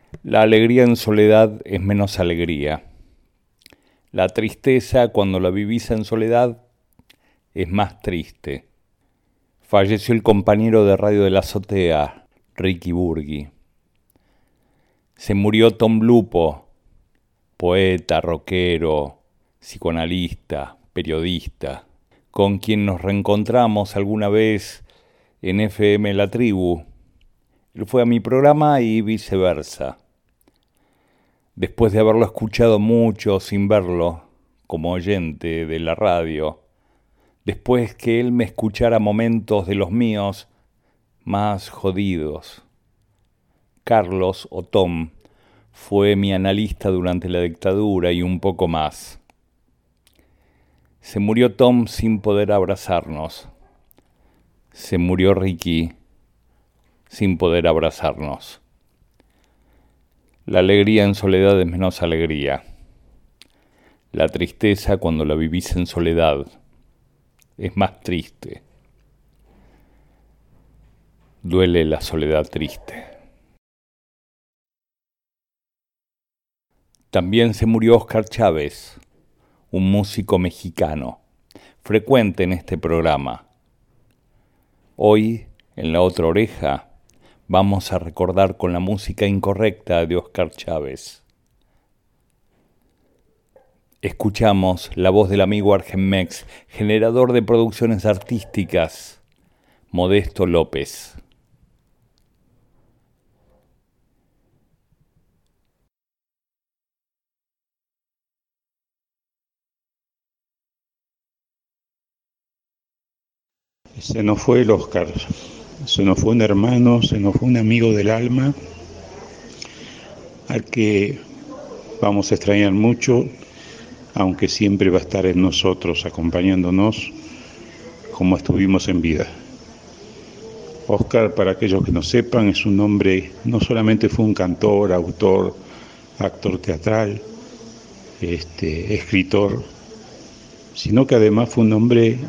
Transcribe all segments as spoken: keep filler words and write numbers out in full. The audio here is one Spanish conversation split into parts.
La alegría en soledad es menos alegría. La tristeza, cuando la vivís en soledad, es más triste. Falleció el compañero de radio de la azotea, Ricky Burgui. Se murió Tom Lupo, poeta, rockero, psicoanalista, periodista, con quien nos reencontramos alguna vez en F M La Tribu. Él fue a mi programa y viceversa. Después de haberlo escuchado mucho sin verlo, como oyente de la radio, después que él me escuchara momentos de los míos más jodidos. Carlos, o Tom, fue mi analista durante la dictadura y un poco más. Se murió Tom sin poder abrazarnos. Se murió Ricky sin poder abrazarnos. La alegría en soledad es menos alegría. La tristeza, cuando la vivís en soledad, es más triste. Duele la soledad triste. También se murió Oscar Chávez, un músico mexicano, frecuente en este programa. Hoy, en La Otra Oreja, vamos a recordar con la música incorrecta de Oscar Chávez. Escuchamos la voz del amigo Argenmex, generador de producciones artísticas, Modesto López. Se nos fue el Oscar, se nos fue un hermano, se nos fue un amigo del alma, al que vamos a extrañar mucho, aunque siempre va a estar en nosotros, acompañándonos como estuvimos en vida. Oscar, para aquellos que no sepan, es un hombre, no solamente fue un cantor, autor, actor teatral, este, escritor, sino que además fue un hombre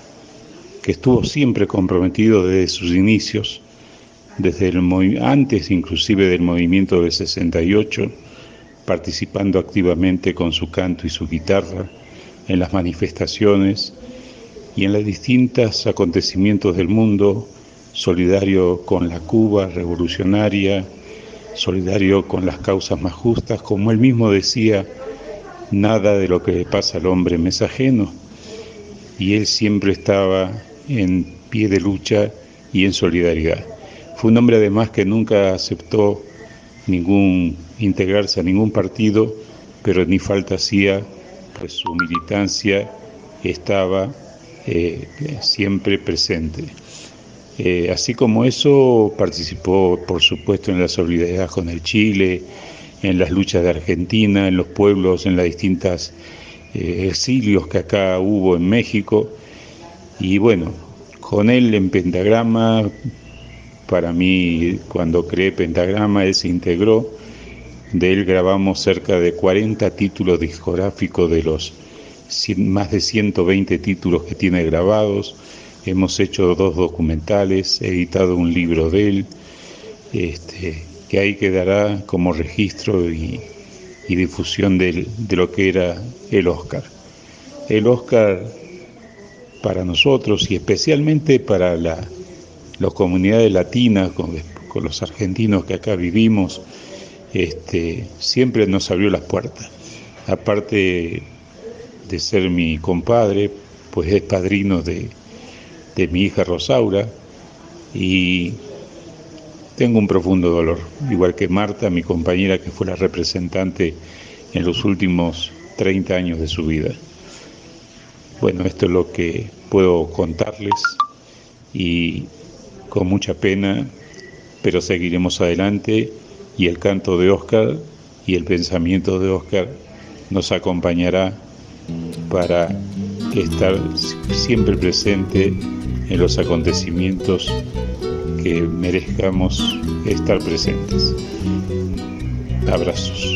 que estuvo siempre comprometido desde sus inicios, desde el movi- antes inclusive del movimiento del sesenta y ocho, participando activamente con su canto y su guitarra en las manifestaciones y en los distintos acontecimientos del mundo, solidario con la Cuba revolucionaria, solidario con las causas más justas, como él mismo decía, nada de lo que le pasa al hombre me es ajeno, y él siempre estaba en pie de lucha y en solidaridad. Fue un hombre además que nunca aceptó ningún integrarse a ningún partido, pero ni falta hacía, pues su militancia estaba eh, siempre presente. Eh, así como eso, participó por supuesto en la solidaridad con el Chile, en las luchas de Argentina, en los pueblos, en las distintas eh, exilios que acá hubo en México. Y bueno, con él en Pentagrama, para mí cuando creé Pentagrama, él se integró. De él grabamos cerca de cuarenta títulos discográficos de los cien, más de ciento veinte títulos que tiene grabados. Hemos hecho dos documentales, he editado un libro de él, este, que ahí quedará como registro y, y difusión de, de lo que era el Oscar. El Oscar para nosotros y especialmente para la, las comunidades latinas, con, con los argentinos que acá vivimos, este, siempre nos abrió las puertas. Aparte de ser mi compadre, pues es padrino de, de mi hija Rosaura, y tengo un profundo dolor, igual que Marta, mi compañera, que fue la representante en los últimos treinta años de su vida. Bueno, esto es lo que puedo contarles y con mucha pena, pero seguiremos adelante, y el canto de Oscar y el pensamiento de Oscar nos acompañará para estar siempre presente en los acontecimientos que merezcamos estar presentes. Abrazos.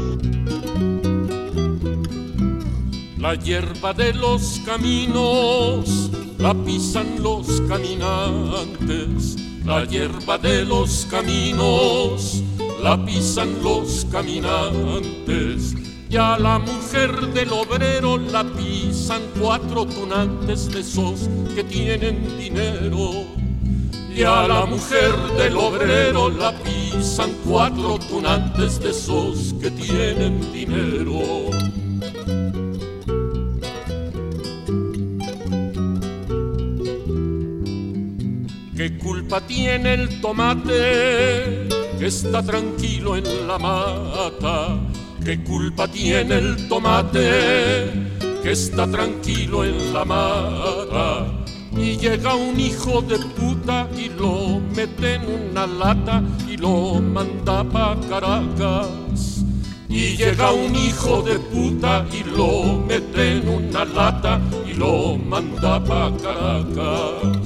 La hierba de los caminos la pisan los caminantes, La hierba de los caminos la pisan los caminantes, y a la mujer del obrero la pisan cuatro tunantes de esos que tienen dinero. Y a la mujer del obrero la pisan cuatro tunantes de esos que tienen dinero. ¿Qué culpa tiene el tomate que está tranquilo en la mata? ¿Qué culpa tiene el tomate que está tranquilo en la mata? Y llega un hijo de puta y lo mete en una lata y lo manda pa' Caracas. Y llega un hijo de puta y lo mete en una lata y lo manda pa' Caracas.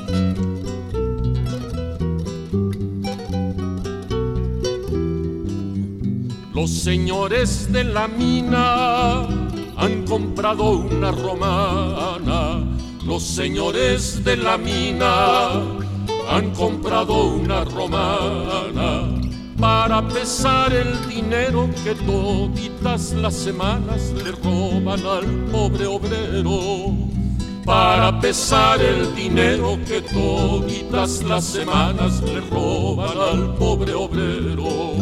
Los señores de la mina han comprado una romana. Los señores de la mina han comprado una romana para pesar el dinero que toditas las semanas le roban al pobre obrero. Para pesar el dinero que toditas las semanas le roban al pobre obrero.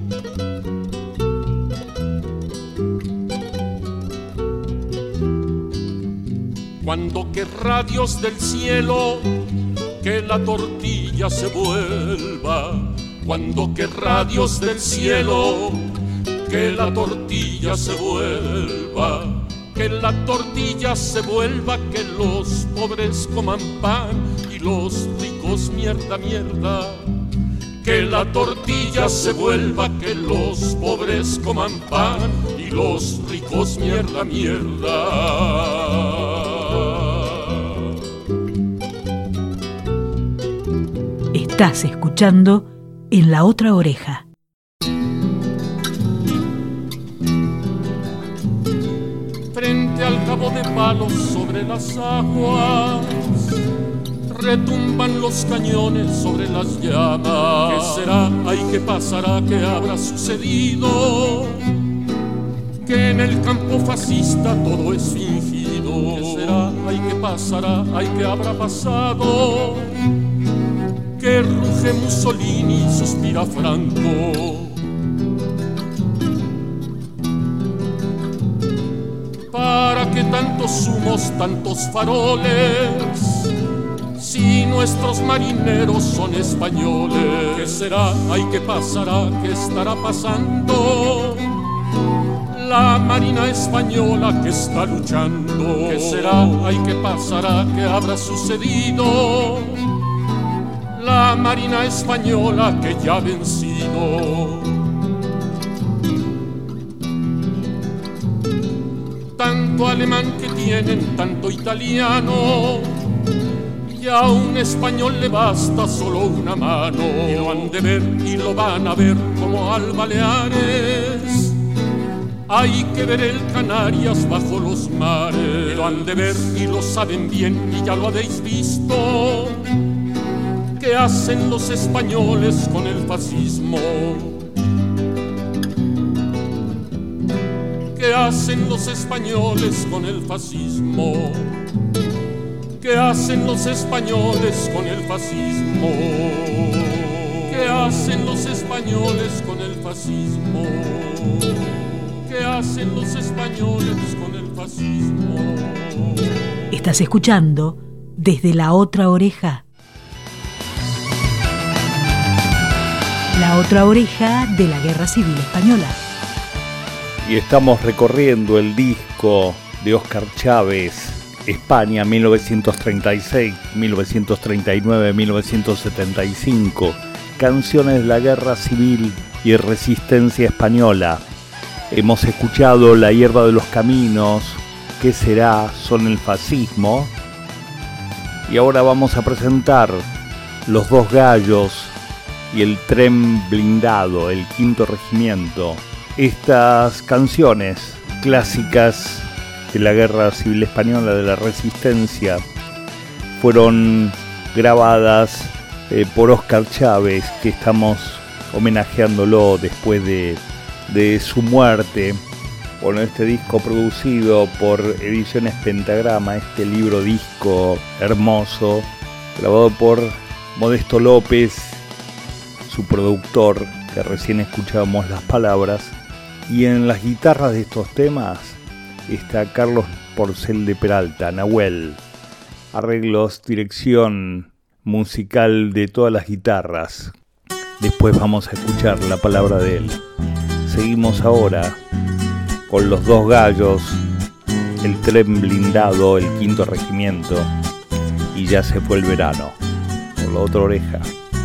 Cuando querrá Dios del cielo que la tortilla se vuelva, cuando querrá Dios del cielo que la tortilla se vuelva, que la tortilla se vuelva, que los pobres coman pan y los ricos mierda, mierda. Que la tortilla se vuelva, que los pobres coman pan y los ricos mierda, mierda. Estás escuchando En la Otra Oreja. Frente al cabo de Palos sobre las aguas retumban los cañones sobre las llamas. ¿Qué será? Ay, ¿qué pasará? ¿Qué habrá sucedido? Que en el campo fascista todo es fingido. ¿Qué será? Ay, ¿qué pasará? Ay, ¿qué habrá pasado? Que ruge Mussolini y suspira Franco. ¿Para qué tantos humos, tantos faroles? Si nuestros marineros son españoles. ¿Qué será? Ay, ¿qué pasará? ¿Qué estará pasando? La marina española que está luchando. ¿Qué será? Ay, ¿qué pasará? ¿Qué habrá sucedido? La marina española que ya ha vencido. Tanto alemán que tienen, tanto italiano, y a un español le basta solo una mano. Y lo han de ver y lo van a ver como al Baleares. Hay que ver el Canarias bajo los mares. Y lo han de ver y lo saben bien y ya lo habéis visto. ¿Qué hacen los españoles con el fascismo? ¿Qué hacen los españoles con el fascismo? ¿Qué hacen los españoles con el fascismo? ¿Qué hacen los españoles con el fascismo? ¿Qué hacen los españoles con el fascismo? Estás escuchando Desde la Otra Oreja. La Otra Oreja de la Guerra Civil Española. Y estamos recorriendo el disco de Óscar Chávez, España mil novecientos treinta y seis, mil novecientos treinta y nueve, mil novecientos setenta y cinco, canciones de la Guerra Civil y Resistencia Española. Hemos escuchado La hierba de los caminos, ¿Qué será? Son el fascismo. Y ahora vamos a presentar Los dos gallos y El tren blindado, el quinto regimiento. Estas canciones clásicas de la Guerra Civil Española, de la Resistencia, fueron grabadas eh, por Óscar Chávez, que estamos homenajeándolo después de, de su muerte. Bueno, este disco producido por Ediciones Pentagrama, este libro disco hermoso, grabado por Modesto López, su productor, que recién escuchábamos las palabras. Y en las guitarras de estos temas está Carlos Porcel de Peralta, Nahuel. Arreglos, dirección musical de todas las guitarras. Después vamos a escuchar la palabra de él. Seguimos ahora con Los Dos Gallos, El Tren Blindado, El Quinto Regimiento y Ya se fue el verano. Por la otra oreja.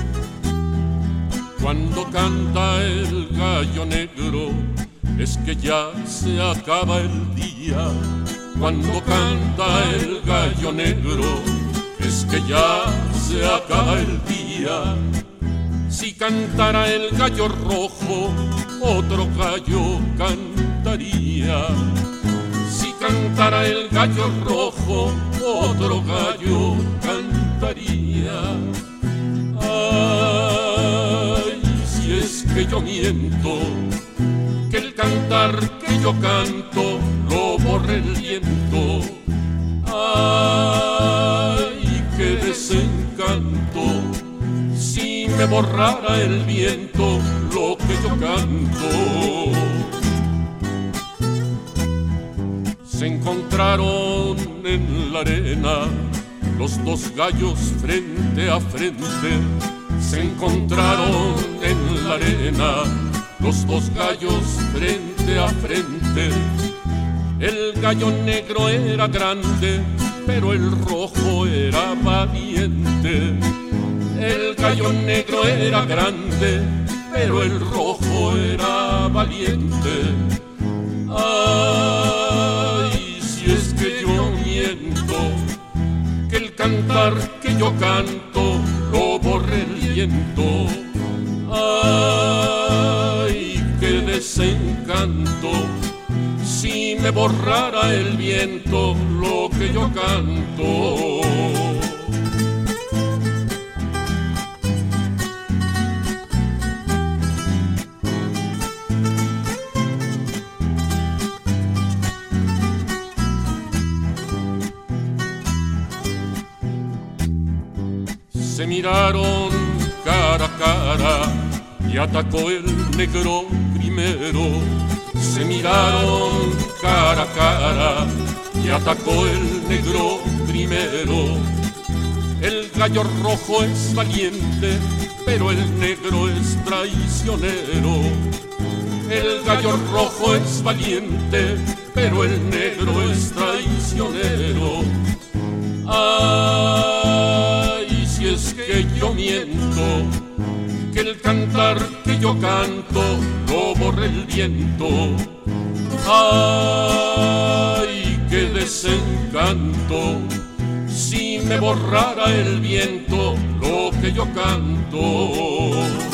Cuando canta el gallo negro, es que ya se acaba el día. Cuando canta el gallo negro, es que ya se acaba el día. Si cantara el gallo rojo, otro gallo cantaría. Si cantara el gallo rojo, otro gallo cantaría. Ay, si es que yo miento, que el cantar que yo canto lo borre el viento. Ay, qué desencanto, si me borrara el viento lo que yo canto. Se encontraron en la arena los dos gallos frente a frente. Se encontraron en la arena los dos gallos frente a frente. El gallo negro era grande, pero el rojo era valiente. El gallo negro era grande, pero el rojo era valiente. Ay, si es que yo miento, que el cantar que yo canto lo borre el viento. Ay, qué desencanto, si me borrara el viento lo que yo canto. Se miraron cara a cara y atacó el negro primero. Se miraron cara a cara y atacó el negro primero. El gallo rojo es valiente, pero el negro es traicionero. El gallo rojo es valiente, pero el negro es traicionero. Ay, si es que yo miento, que el cantar que yo canto lo borre el viento. Ay, qué desencanto, si me borrara el viento lo que yo canto.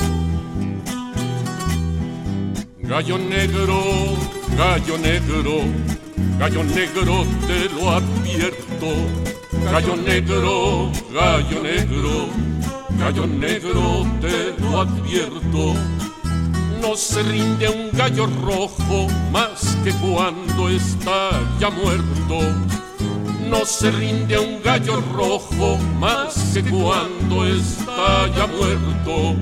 Gallo negro, gallo negro, gallo negro te lo advierto. Gallo negro, gallo negro, gallo negro te lo advierto. No se rinde un gallo rojo más que cuando está ya muerto. No se rinde un gallo rojo más que cuando está ya muerto.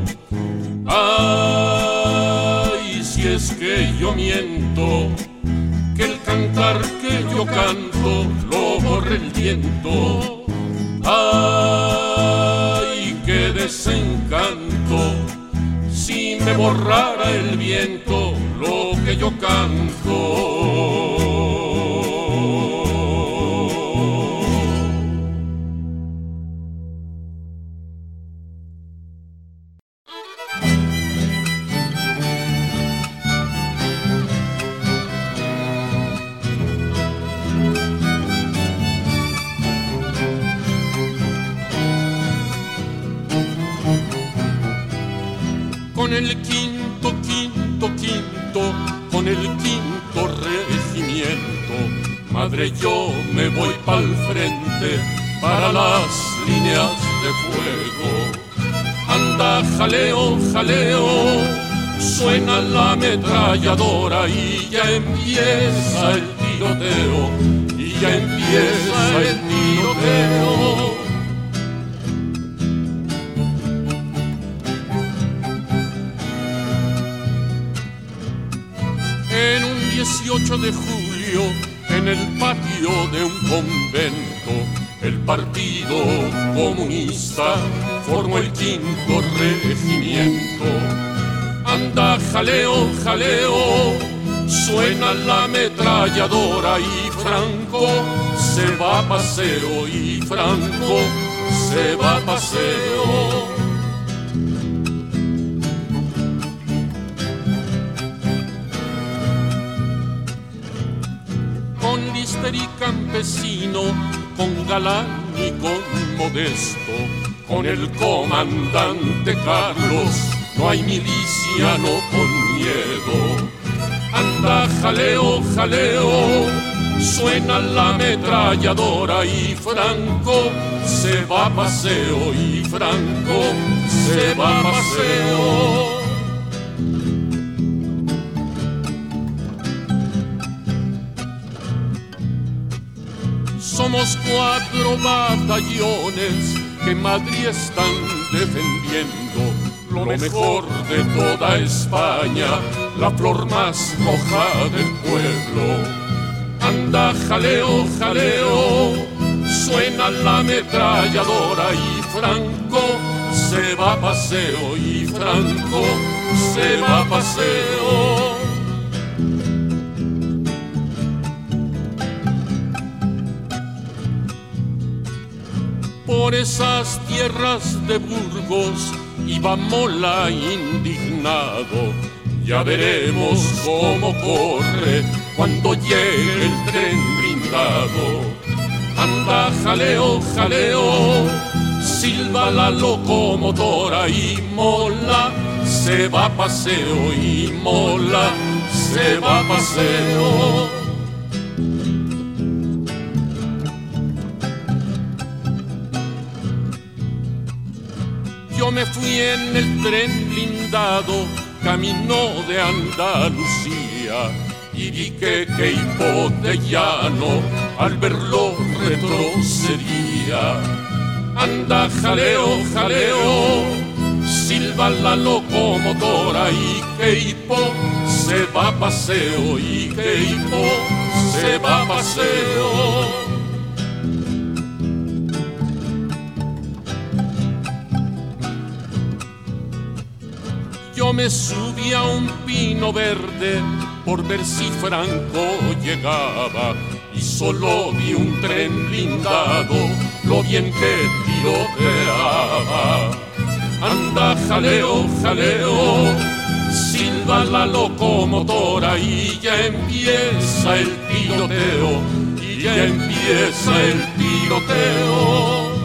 Ay, si es que yo miento, que el cantar que yo canto lo borre el viento. Ay, qué desencanto, si me borrara el viento lo que yo canto. Con el quinto, quinto, quinto, con el quinto regimiento, madre, yo me voy pa'l frente para las líneas de fuego. Anda, jaleo, jaleo, suena la ametralladora y ya empieza el tiroteo, y ya empieza el tiroteo. En un dieciocho de julio, en el patio de un convento, el Partido Comunista formó el quinto regimiento. Anda, jaleo, jaleo, suena la ametralladora y Franco se va a paseo, y Franco se va a paseo. Con Lister y Campesino, con Galán y con Modesto, con el comandante Carlos, no hay miliciano con miedo. Anda, jaleo, jaleo, suena la ametralladora y Franco se va a paseo, y Franco se va a paseo. Somos cuatro batallones que en Madrid están defendiendo lo mejor de toda España, la flor más roja del pueblo. Anda, jaleo, jaleo, suena la ametralladora y Franco se va a paseo, y Franco se va a paseo. Por esas tierras de Burgos iba Mola indignado. Ya veremos cómo corre cuando llegue el tren blindado. Anda, jaleo, jaleo, silba la locomotora y Mola se va a paseo, y Mola se va a paseo. Yo me fui en el tren blindado, camino de Andalucía, y vi que Queipo de Llano al verlo retrocedía. Anda, jaleo, jaleo, silba la locomotora y Queipo se va a paseo, y Queipo se va a paseo. Yo me subí a un pino verde por ver si Franco llegaba, y solo vi un tren blindado, lo bien que tiroteaba. Anda, jaleo, jaleo, silba la locomotora y ya empieza el tiroteo, y ya empieza el tiroteo.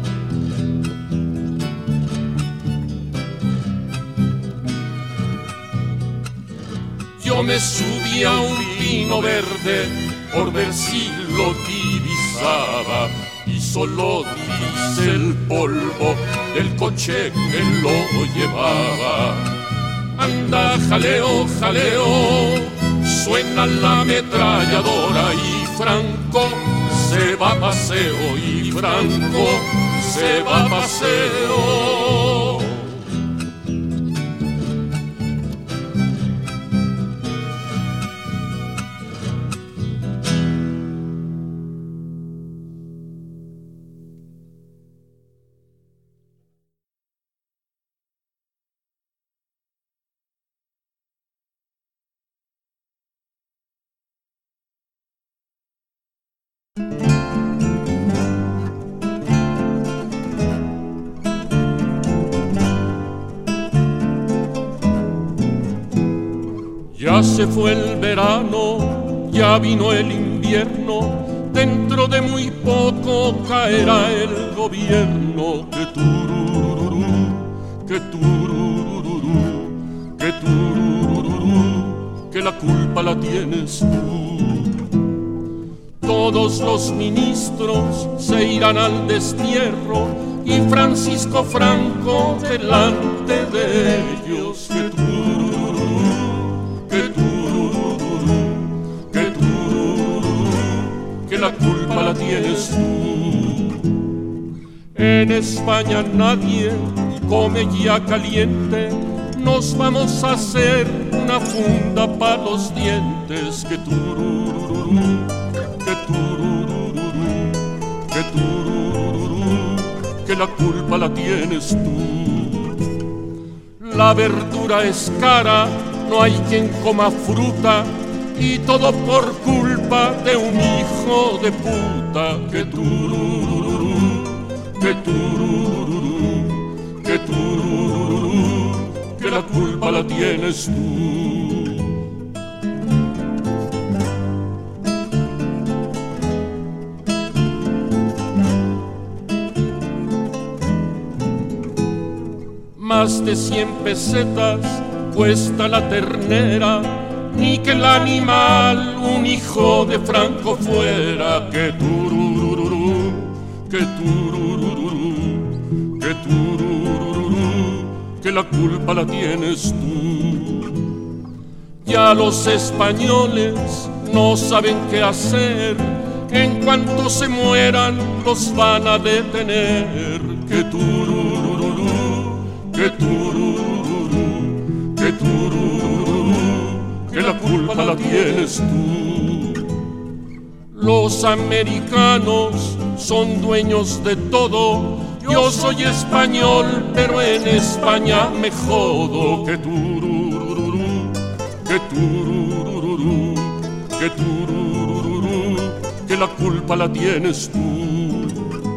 Yo me subí a un pino verde por ver si lo divisaba, y solo divisé el polvo del coche que lo llevaba. Anda, jaleo, jaleo, suena la ametralladora y Franco se va a paseo, y Franco se va a paseo. Ya se fue el verano, ya vino el invierno, dentro de muy poco caerá el gobierno. Que turururú, que turururú, que turururú, que la culpa la tienes tú. Todos los ministros se irán al destierro y Francisco Franco delante de ellos. Que tururú, que tururú, que tururú, que la culpa la tienes tú. En España nadie come ya caliente, nos vamos a hacer una funda para los dientes. Que tururú, que tururú, que tururú, que la culpa la tienes tú. La verdura es cara, no hay quien coma fruta, y todo por culpa de un hijo de puta. Que tururú, que tururú, que tururú, que la culpa la tienes tú. Más de cien pesetas cuesta la ternera, ni que el animal un hijo de Franco fuera. Que tururú, que tururú, que tururú, que la culpa la tienes tú. Ya los españoles no saben qué hacer, en cuanto se mueran los van a detener. Que tururú, que tururú, que tururú, que la culpa la tienes tú. Los americanos son dueños de todo, yo soy español, pero en España me jodo. Que tururú, que tururú, que tururú, que la culpa la tienes tú.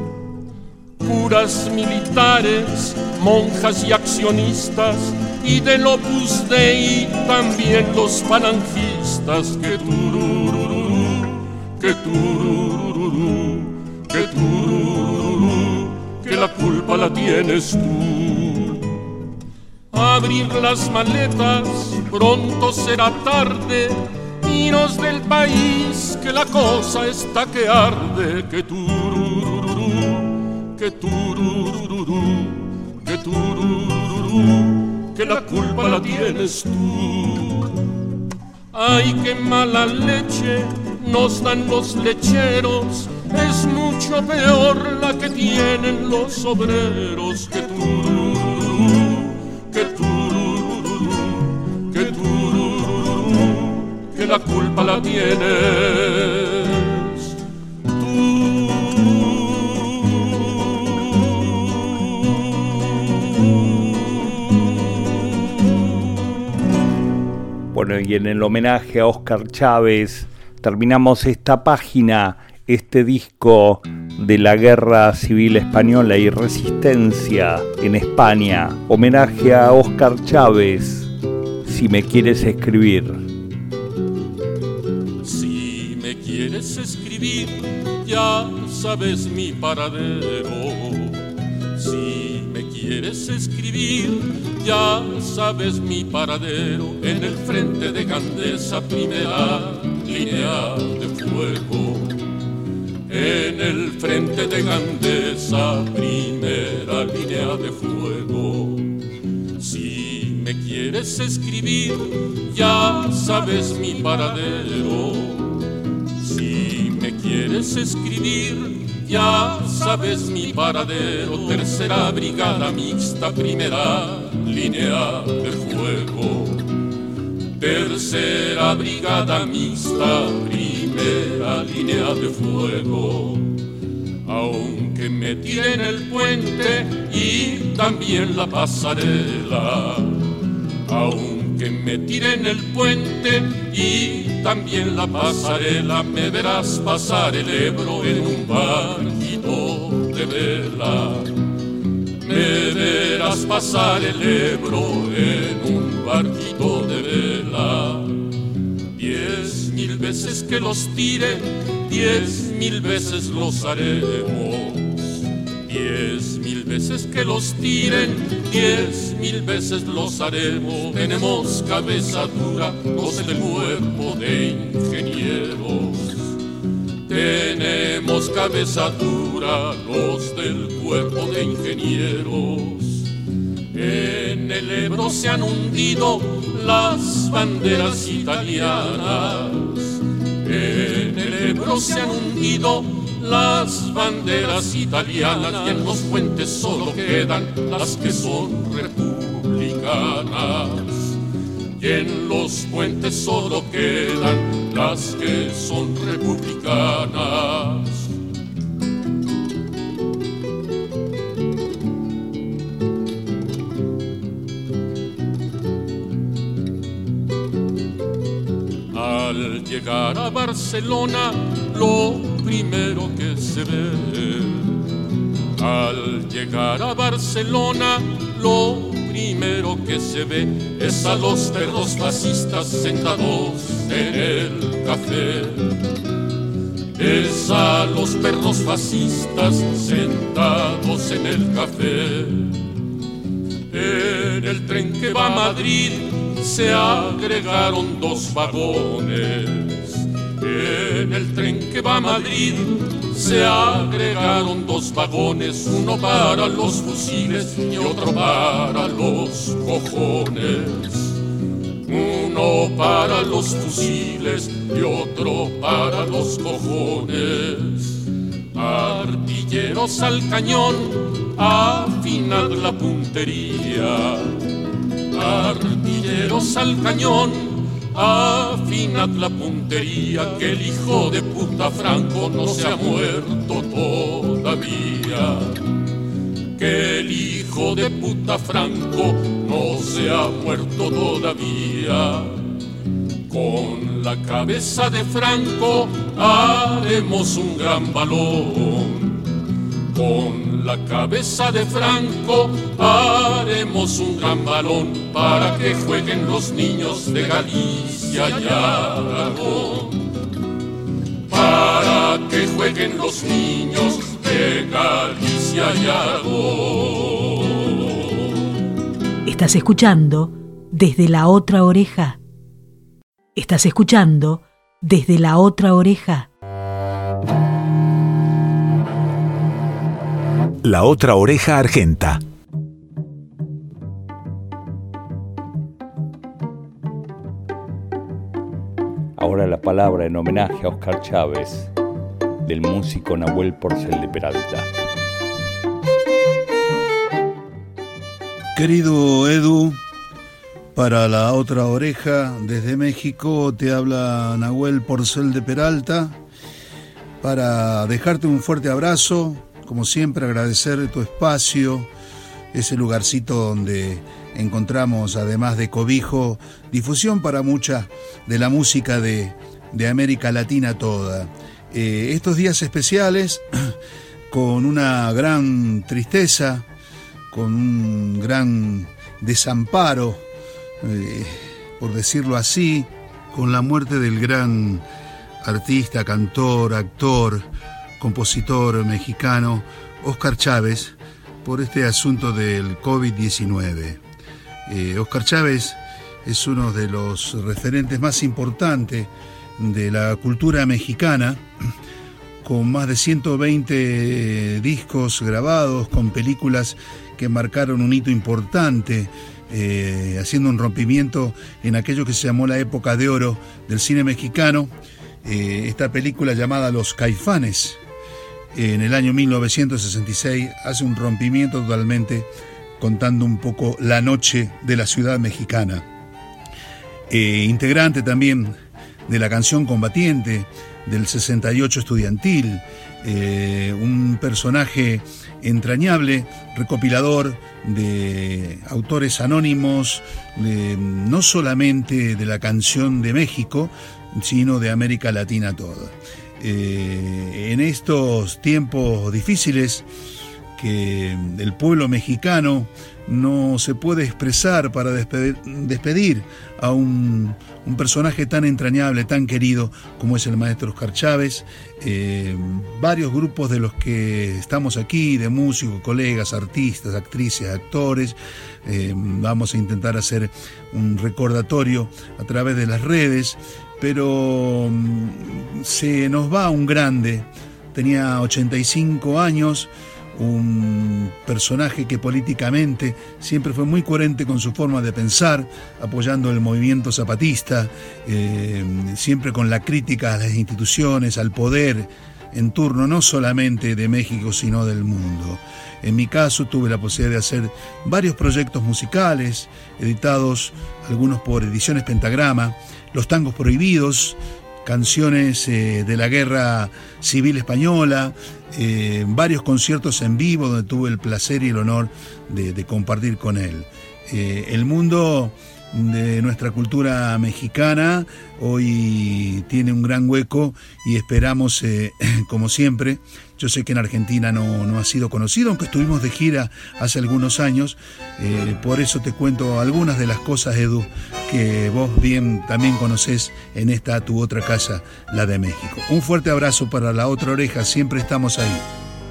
Curas militares, monjas y accionistas, y del Opus Dei también los falangistas. Que tururú, que tururú, que tururú, que la culpa la tienes tú. Abrir las maletas, pronto será tarde, iros del país, que la cosa está que arde. Que tururú, que tururú, que tururú, que la culpa la tienes tú. Ay, qué mala leche nos dan los lecheros, es mucho peor la que tienen los obreros. Que tururú, que tururú, que tururú, que la culpa la tienes tú. Bueno, y en el homenaje a Óscar Chávez terminamos esta página, este disco de la Guerra Civil Española y Resistencia en España. Homenaje a Óscar Chávez, Si me quieres escribir. Si me quieres escribir, ya sabes mi paradero. Si me quieres escribir, ya sabes mi paradero. En el frente de Gandesa, primera línea de fuego. En el frente de Gandesa, primera línea de fuego. Si me quieres escribir, ya sabes mi paradero. Si me quieres escribir, ya sabes mi paradero. Tercera brigada mixta, primera línea de fuego. Tercera brigada mixta, primera línea de fuego. Aunque me tiren el puente y también la pasarela, aunque me tiren el puente y también la pasarela, me verás pasar el Ebro en un barquito de vela. Me verás pasar el Ebro en un barquito de vela. Diez mil veces que los tiren, diez mil veces los haremos. Diez mil veces que los tiren, diez mil veces los haremos. Tenemos cabeza dura, los del cuerpo de ingenieros. Tenemos cabeza dura los del cuerpo de ingenieros. En el Ebro se han hundido las banderas italianas. En el Ebro se han hundido las banderas italianas y en los puentes solo quedan las que son republicanas. Y en los puentes solo quedan las que son republicanas. Al llegar a Barcelona, lo primero que se ve, al llegar a Barcelona, lo primero que se ve es a los perros fascistas sentados en el café. Es a los perros fascistas sentados en el café. En el tren que va a Madrid se agregaron dos vagones. En el tren que va a Madrid se agregaron dos vagones, uno para los fusiles y otro para los cojones. Uno para los fusiles y otro para los cojones. Artilleros al cañón, afinad la puntería. Artilleros al cañón, afinad la puntería, que el hijo de puta Franco no se ha muerto todavía. Que el hijo de puta Franco no se ha muerto todavía. Con la cabeza de Franco haremos un gran balón. Con la cabeza de Franco haremos un gran balón para que jueguen los niños de Galicia y Aragón. Para que jueguen los niños de Galicia y Aragón. Estás escuchando Desde la Otra Oreja. Estás escuchando Desde la Otra Oreja. La Otra Oreja Argenta. Ahora la palabra en homenaje a Oscar Chávez, del músico Nahuel Porcel de Peralta. Querido Edu, para La Otra Oreja, desde México te habla Nahuel Porcel de Peralta, para dejarte un fuerte abrazo. Como siempre, agradecer tu espacio, ese lugarcito donde encontramos, además de cobijo, difusión para mucha de la música de, de América Latina toda. Eh, estos días especiales, con una gran tristeza, con un gran desamparo, eh, por decirlo así, con la muerte del gran artista, cantor, actor, compositor mexicano Oscar Chávez, por este asunto del covid diecinueve. Eh, Oscar Chávez es uno de los referentes más importantes de la cultura mexicana, con más de ciento veinte discos grabados, con películas que marcaron un hito importante, eh, haciendo un rompimiento en aquello que se llamó la época de oro del cine mexicano. Eh, esta película llamada Los Caifanes, en el año mil novecientos sesenta y seis, hace un rompimiento totalmente, contando un poco la noche de la ciudad mexicana. Eh, integrante también de la canción Combatiente, del sesenta y ocho estudiantil, eh, un personaje entrañable, recopilador de autores anónimos, de, no solamente de la canción de México, sino de América Latina toda. Eh, en estos tiempos difíciles, que el pueblo mexicano no se puede expresar para despedir, despedir a un, un personaje tan entrañable, tan querido como es el maestro Oscar Chávez. Eh, varios grupos de los que estamos aquí, de músicos, colegas, artistas, actrices, actores, eh, vamos a intentar hacer un recordatorio a través de las redes pero mm, se nos va un grande. Tenía ochenta y cinco años, un personaje que políticamente siempre fue muy coherente con su forma de pensar, apoyando el movimiento zapatista, eh, siempre con la crítica a las instituciones, al poder en turno, no solamente de México, sino del mundo. En mi caso tuve la posibilidad de hacer varios proyectos musicales, editados algunos por Ediciones Pentagrama, Los Tangos Prohibidos, canciones eh, de la Guerra Civil Española, eh, varios conciertos en vivo donde tuve el placer y el honor de, de compartir con él. Eh, el mundo de nuestra cultura mexicana hoy tiene un gran hueco y esperamos, eh, como siempre, yo sé que en Argentina no, no ha sido conocido, aunque estuvimos de gira hace algunos años, eh, por eso te cuento algunas de las cosas, Edu, que vos bien también conocés en esta tu otra casa, la de México. Un fuerte abrazo para La Otra Oreja, siempre estamos ahí.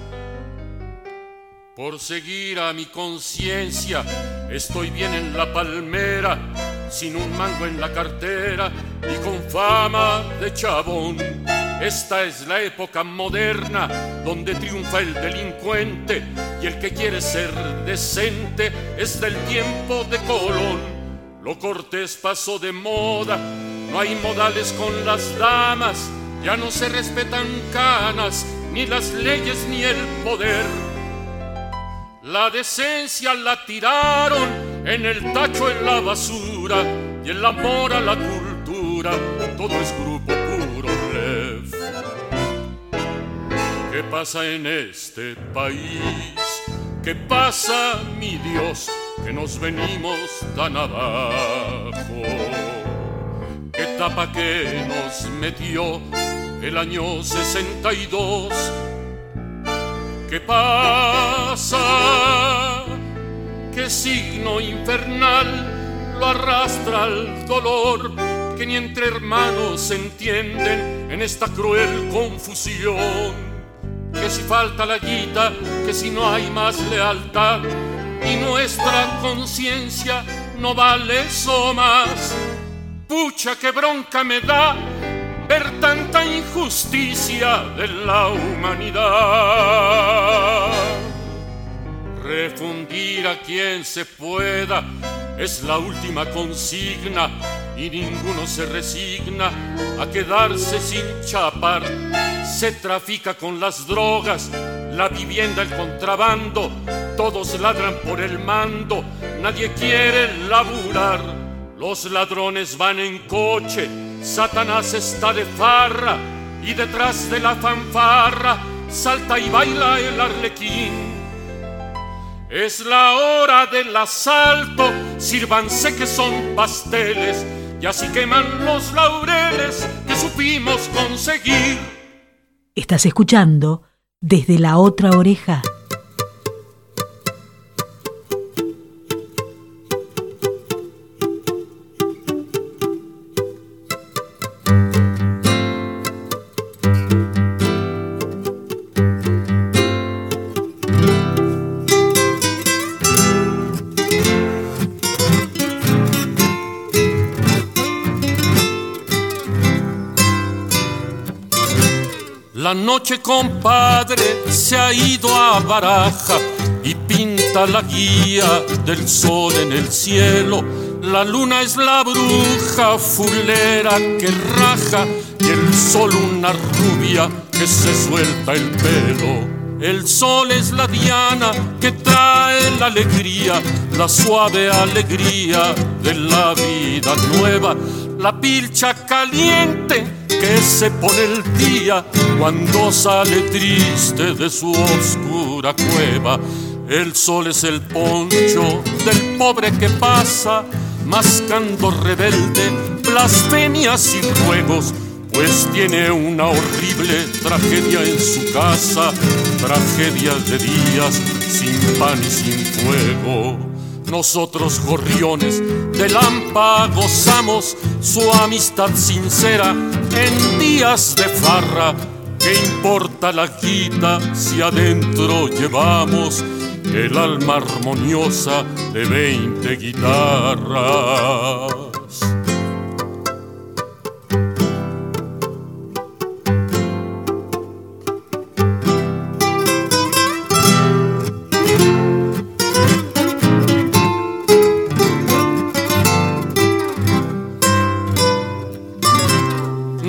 Por seguir a mi conciencia, estoy bien en la palmera, sin un mango en la cartera y con fama de chabón. Esta es la época moderna donde triunfa el delincuente y el que quiere ser decente es del tiempo de Colón. Lo cortés pasó de moda, no hay modales con las damas, ya no se respetan canas, ni las leyes ni el poder. La decencia la tiraron en el tacho, en la basura, y el amor a la cultura, todo es grupo puro blef. ¿Qué pasa en este país? ¿Qué pasa, mi Dios, que nos venimos tan abajo? ¿Qué tapa que nos metió el año sesenta y dos? ¿Qué pasa? ¿Qué signo infernal lo arrastra al dolor que ni entre hermanos se entienden en esta cruel confusión? Que si falta la guita, que si no hay más lealtad y nuestra conciencia no vale eso más. Pucha, qué bronca me da ver tanta injusticia de la humanidad. Refundir a quien se pueda es la última consigna y ninguno se resigna a quedarse sin chapar. Se trafica con las drogas, la vivienda, el contrabando, todos ladran por el mando, nadie quiere laburar. Los ladrones van en coche, Satanás está de farra y detrás de la fanfarra salta y baila el arlequín. Es la hora del asalto, sírvanse que son pasteles y así queman los laureles que supimos conseguir. Estás escuchando Desde la Otra Oreja. La noche, compadre, se ha ido a baraja y pinta la guía del sol en el cielo. La luna es la bruja fulera que raja y el sol una rubia que se suelta el pelo. El sol es la diana que trae la alegría, la suave alegría de la vida nueva. La pilcha caliente que se pone el día cuando sale triste de su oscura cueva. El sol es el poncho del pobre que pasa mascando rebelde blasfemias y ruegos, pues tiene una horrible tragedia en su casa, tragedia de días sin pan y sin fuego. Nosotros, gorriones de Lampa, gozamos su amistad sincera en días de farra. ¿Qué importa la guita si adentro llevamos el alma armoniosa de veinte guitarras?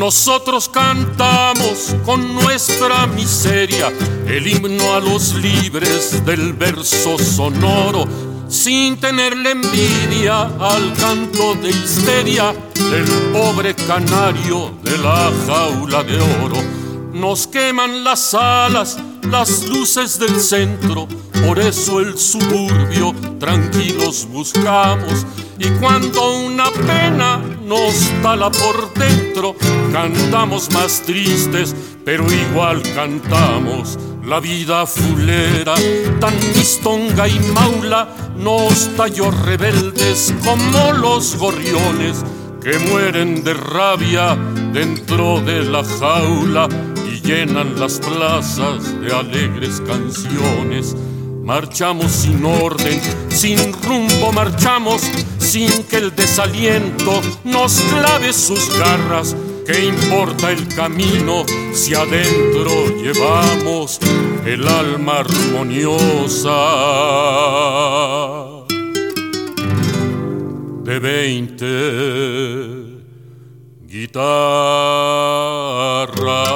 Nosotros cantamos con nuestra miseria el himno a los libres del verso sonoro, sin tenerle envidia al canto de histeria del pobre canario de la jaula de oro. Nos queman las alas, las luces del centro, por eso el suburbio tranquilos buscamos. Y cuando una pena nos tala por dentro, cantamos más tristes, pero igual cantamos. La vida fulera, tan mistonga y maula, nos talló rebeldes como los gorriones que mueren de rabia dentro de la jaula y llenan las plazas de alegres canciones. Marchamos sin orden, sin rumbo marchamos, sin que el desaliento nos clave sus garras. ¿Qué importa el camino si adentro llevamos el alma armoniosa de veinte guitarras?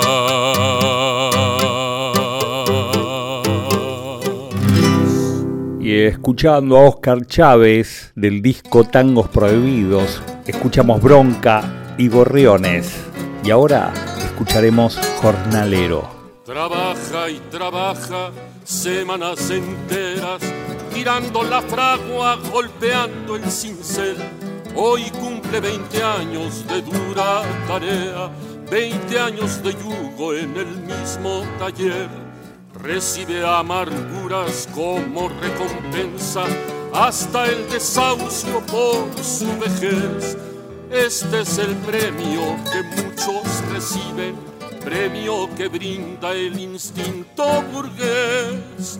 Y escuchando a Óscar Chávez del disco Tangos Prohibidos, escuchamos Bronca y Gorriones. Y ahora escucharemos Jornalero. Trabaja y trabaja semanas enteras, tirando la fragua, golpeando el cincel. Hoy cumple veinte años de dura tarea, veinte años de yugo en el mismo taller. Recibe amarguras como recompensa, hasta el desahucio por su vejez. Este es el premio que muchos reciben, premio que brinda el instinto burgués.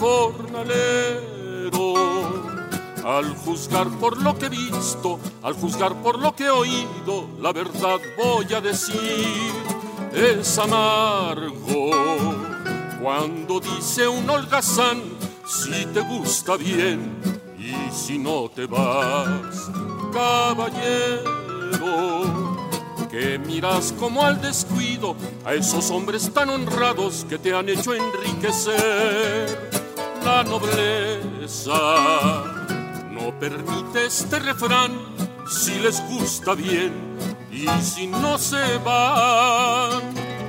Jornalero, al juzgar por lo que he visto, al juzgar por lo que he oído, la verdad voy a decir, es amargo cuando dice un holgazán, si te gusta bien y si no te vas. Caballero, que miras como al descuido a esos hombres tan honrados que te han hecho enriquecer. La nobleza no permite este refrán, si les gusta bien y si no se van.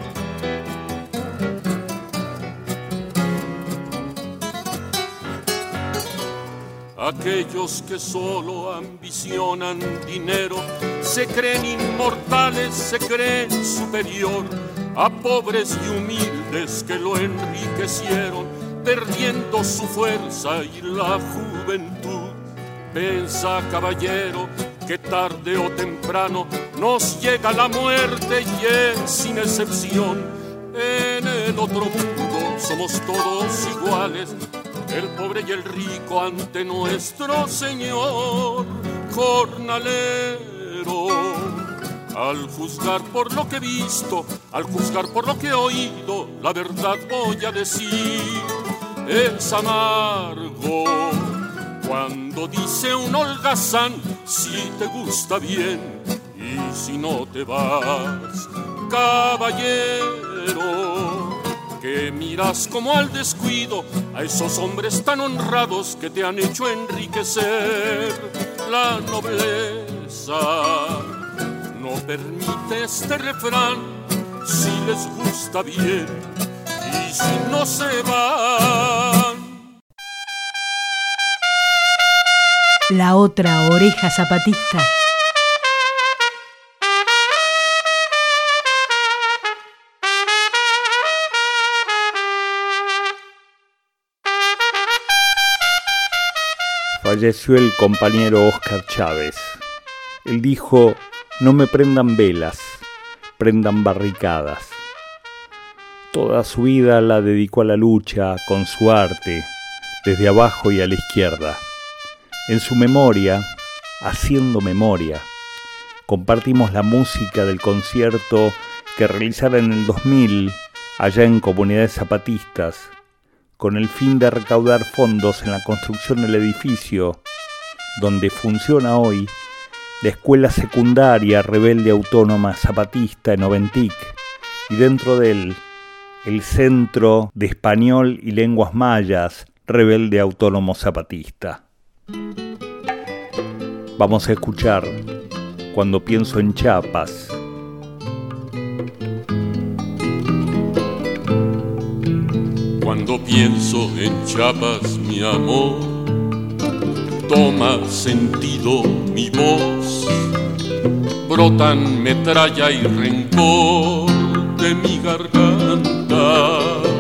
Aquellos que solo ambicionan dinero se creen inmortales, se creen superior a pobres y humildes que lo enriquecieron, perdiendo su fuerza y la juventud. Pensa, caballero, que tarde o temprano nos llega la muerte y es sin excepción. En el otro mundo somos todos iguales, el pobre y el rico ante nuestro Señor. Jornalero, al juzgar por lo que he visto, al juzgar por lo que he oído, la verdad voy a decir, es amargo cuando dice un holgazán, si te gusta bien y si no te vas. Caballero, que miras como al descuido a esos hombres tan honrados que te han hecho enriquecer. La nobleza no permite este refrán, si les gusta bien y si no se van. La otra oreja zapatista. Falleció el compañero Óscar Chávez. Él dijo: no me prendan velas, prendan barricadas. Toda su vida la dedicó a la lucha con su arte, desde abajo y a la izquierda. En su memoria, haciendo memoria, compartimos la música del concierto que realizara en el dos mil allá en Comunidades Zapatistas, con el fin de recaudar fondos en la construcción del edificio donde funciona hoy la escuela secundaria rebelde autónoma zapatista en Oventic, y dentro de él el Centro de Español y Lenguas Mayas rebelde autónomo zapatista. Vamos a escuchar Cuando pienso en Chiapas. Cuando pienso en Chiapas, mi amor, toma sentido mi voz, brotan metralla y rencor de mi garganta,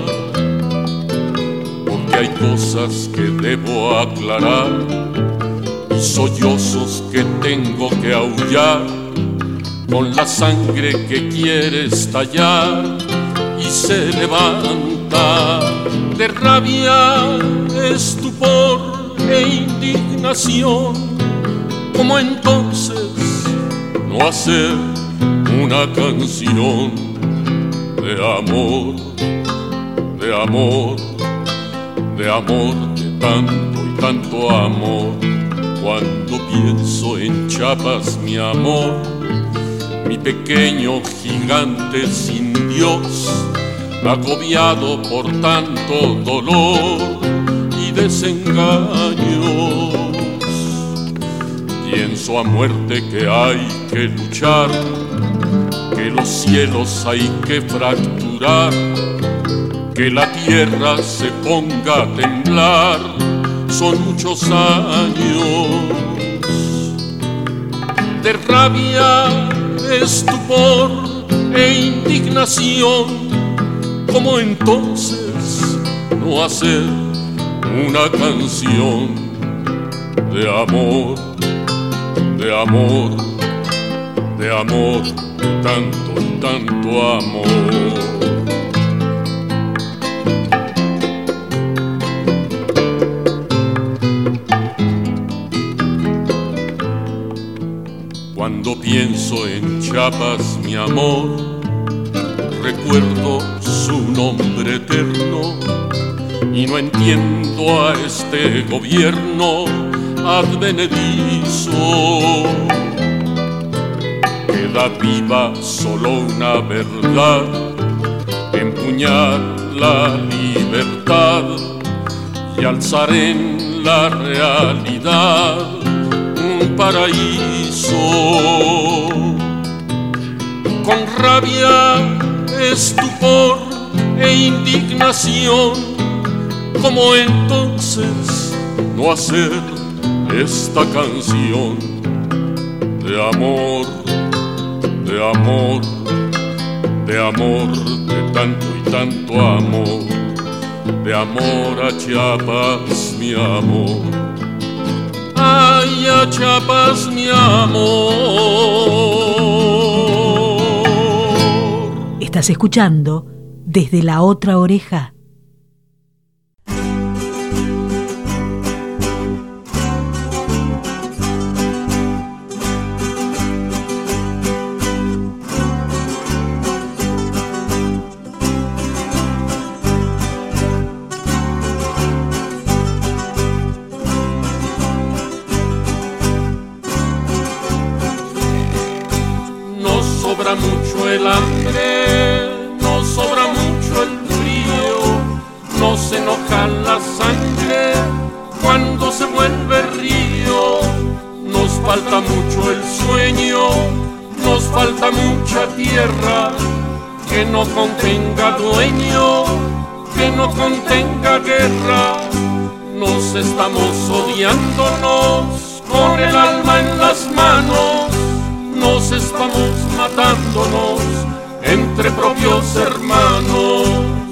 porque hay cosas que debo aclarar y sollozos que tengo que aullar con la sangre que quiere estallar y se levanta de rabia, estupor e indignación. Como entonces no hacer una canción de amor, de amor, de amor, de tanto y tanto amor? Cuando pienso en Chiapas, mi amor, mi pequeño gigante sin Dios, agobiado por tanto dolor y desengaños, pienso a muerte que hay que luchar, que los cielos hay que fracturar, que la tierra se ponga a temblar, son muchos años de rabia, estupor e indignación. Como entonces no hacer una canción de amor, de amor, de amor, de tanto y tanto amor? Cuando pienso en Chiapas, mi amor, recuerdo su nombre eterno y no entiendo a este gobierno advenedizo. Queda viva solo una verdad, empuñar la libertad y alzar en la realidad un paraíso. Con rabia, estupor e indignación, como entonces no hacer esta canción de amor, de amor, de amor, de tanto y tanto amor, de amor a Chiapas, mi amor. Ay, a Chiapas, mi amor. Estás escuchando Desde la Otra Oreja. No sobra mucho el hambre, no sobra mucho el frío, no se enoja la sangre cuando se vuelve río. Nos falta mucho el sueño, nos falta mucha tierra que no contenga dueño, que no contenga guerra. Nos estamos odiándonos con el alma en las manos, nos estamos matándonos entre propios hermanos.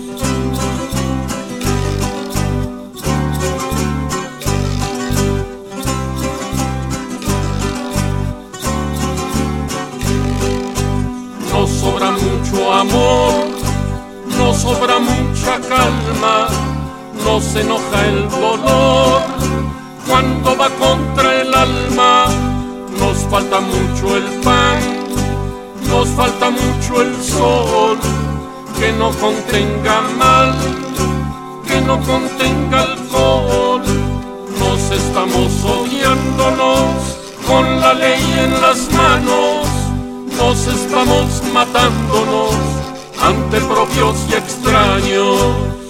Nos sobra mucho amor, nos sobra mucha calma, nos enoja el dolor cuando va contra el alma. Nos falta mucho el pan, nos falta mucho el sol, que no contenga mal, que no contenga alcohol. Nos estamos odiándonos con la ley en las manos, nos estamos matándonos ante propios y extraños.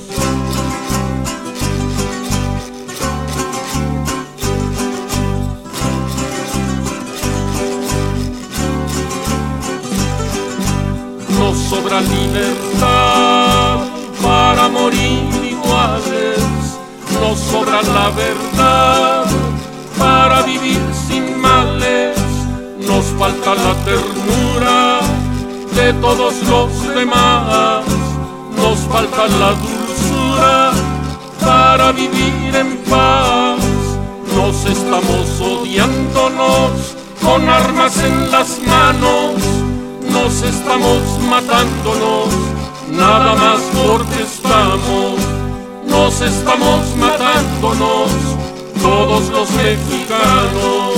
Nos sobra libertad para morir iguales, nos sobra la verdad para vivir sin males, nos falta la ternura de todos los demás, nos falta la dulzura para vivir en paz, nos estamos odiándonos con armas en las manos, nos estamos matándonos, nada más porque estamos, nos estamos matándonos, todos los mexicanos.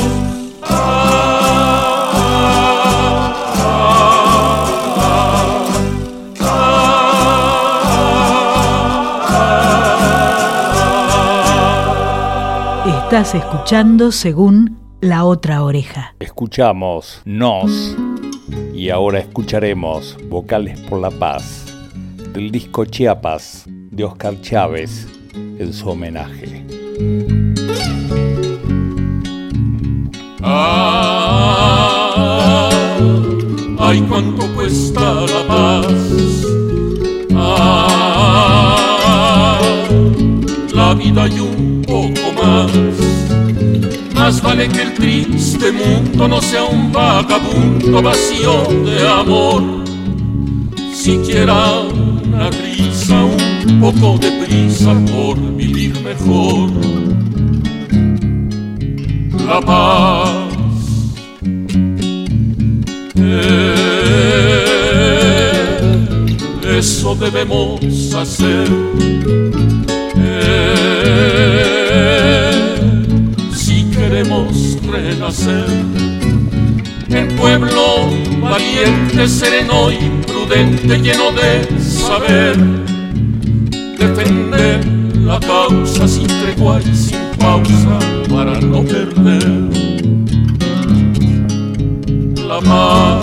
Ah, ah, ah, ah, ah. Estás escuchando Según la Otra Oreja. Escuchamos Nos y ahora escucharemos Vocales por la Paz del disco Chiapas de Óscar Chávez en su homenaje. Ah, ay, cuánto cuesta la paz. Ah, la vida y un poco más. Más vale que el triste mundo no sea un vagabundo vacío de amor. Siquiera una risa, un poco de prisa por vivir mejor. La paz, eh, eso debemos hacer. Eh, si queremos renacer, el pueblo valiente, sereno y prudente, lleno de saber, defender la causa sin tregua y sin pausa para no perder la paz.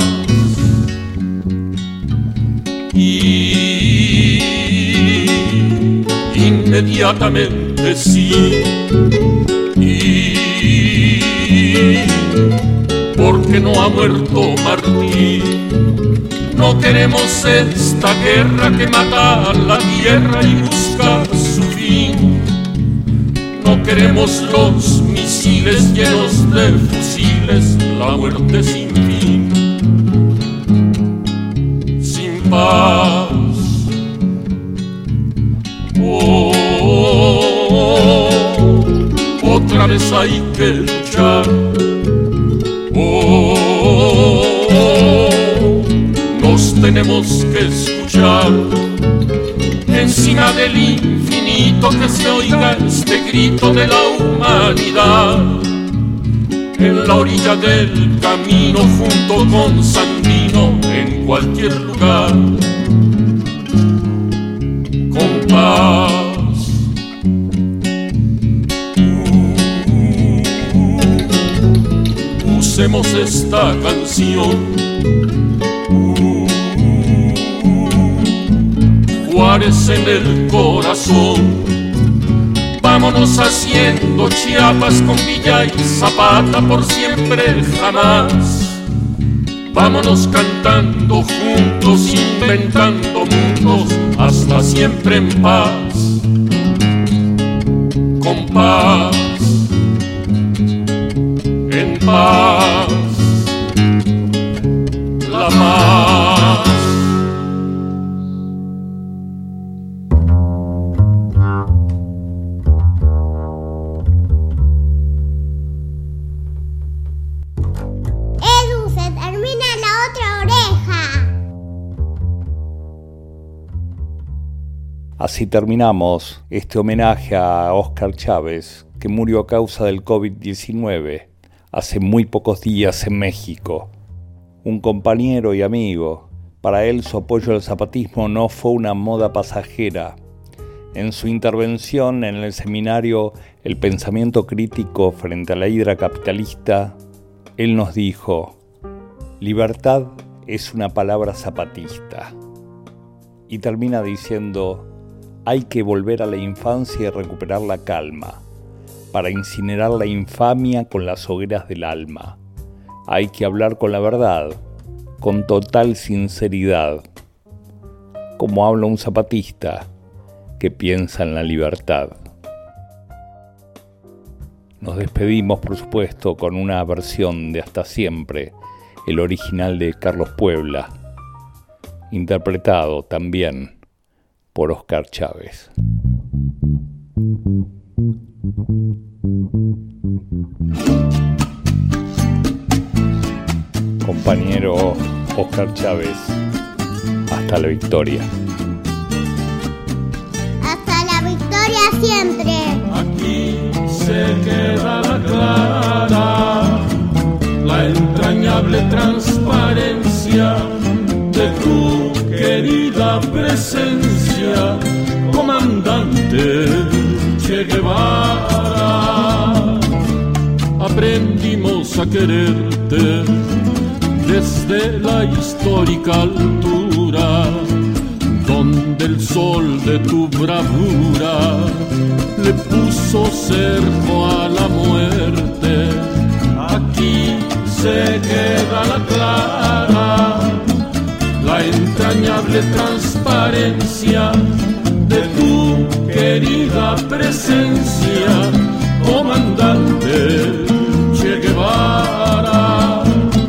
Y inmediatamente sí, y porque no ha muerto Martí. No queremos esta guerra que mata a la tierra y busca su fin. No queremos los misiles llenos de fusiles, la muerte sin fin. Sin paz. Oh, oh, oh, otra vez hay que luchar. Oh, oh, oh, nos tenemos que escuchar. Encima del infinito que se oiga este grito de la humanidad. En la orilla del camino junto con Sandino, en cualquier lugar. Con paz. Uh, usemos esta canción. Juárez en el corazón. Vámonos haciendo Chiapas con Villa y Zapata por siempre jamás. Vámonos cantando juntos, inventando mundos hasta siempre en paz. Con paz, en paz, la paz. Así terminamos este homenaje a Óscar Chávez, que murió a causa del COVID diecinueve hace muy pocos días en México. Un compañero y amigo, para él su apoyo al zapatismo no fue una moda pasajera. En su intervención en el seminario El pensamiento crítico frente a la hidra capitalista, Él nos dijo: libertad es una palabra zapatista. Y termina diciendo: hay que volver a la infancia y recuperar la calma, para incinerar la infamia con las hogueras del alma. Hay que hablar con la verdad, con total sinceridad, como habla un zapatista que piensa en la libertad. Nos despedimos, por supuesto, con una versión de Hasta Siempre, el original de Carlos Puebla, interpretado también por Oscar Chávez. Compañero Oscar Chávez, hasta la victoria. Hasta la victoria siempre. Aquí se queda la clara, la entrañable transparencia de tu querida presencia, comandante Che Guevara. Aprendimos a quererte desde la histórica altura, donde el sol de tu bravura le puso cerco a la muerte. Aquí se queda la clara, la entrañable transparencia de tu querida presencia, comandante Che Guevara.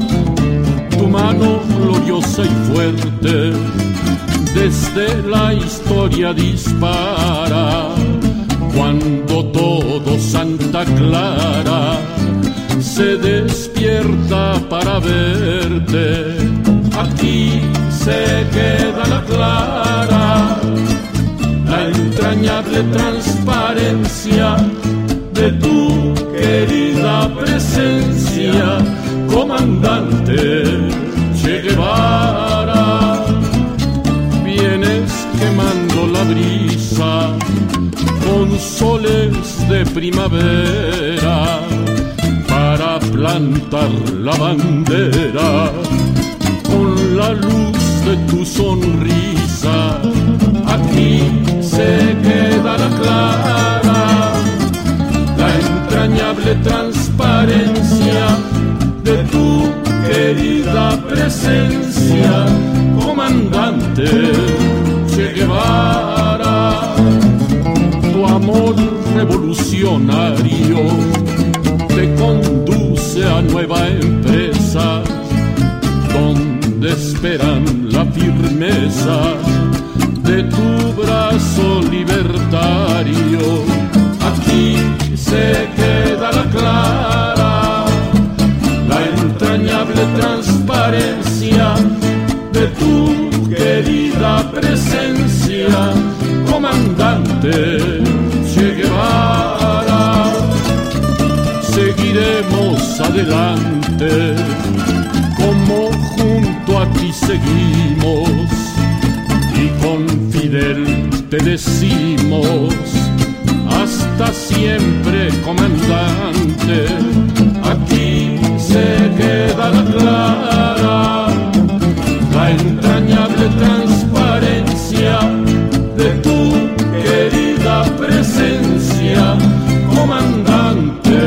Tu mano gloriosa y fuerte desde la historia dispara, cuando todo Santa Clara se despierta para verte. Aquí se queda la clara, la entrañable transparencia de tu querida presencia, comandante Che Guevara. Vienes quemando la brisa con soles de primavera para plantar la bandera con la luz de tu sonrisa. Aquí se queda la clara, la entrañable transparencia de tu querida presencia, comandante Che Guevara. Tu amor revolucionario te conduce a nueva empresa, donde esperan la firmeza de tu brazo libertario. Aquí se queda la clara, la entrañable transparencia de tu querida presencia, comandante Che Guevara. Seguiremos adelante, como junto a ti seguimos, y con Fidel te decimos: hasta siempre, comandante. Aquí se queda la clara, la entrañable transparencia de tu querida presencia, comandante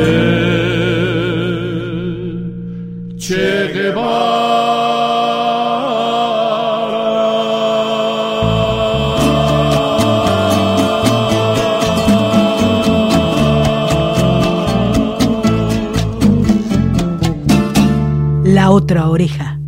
Che Guevara. La otra oreja.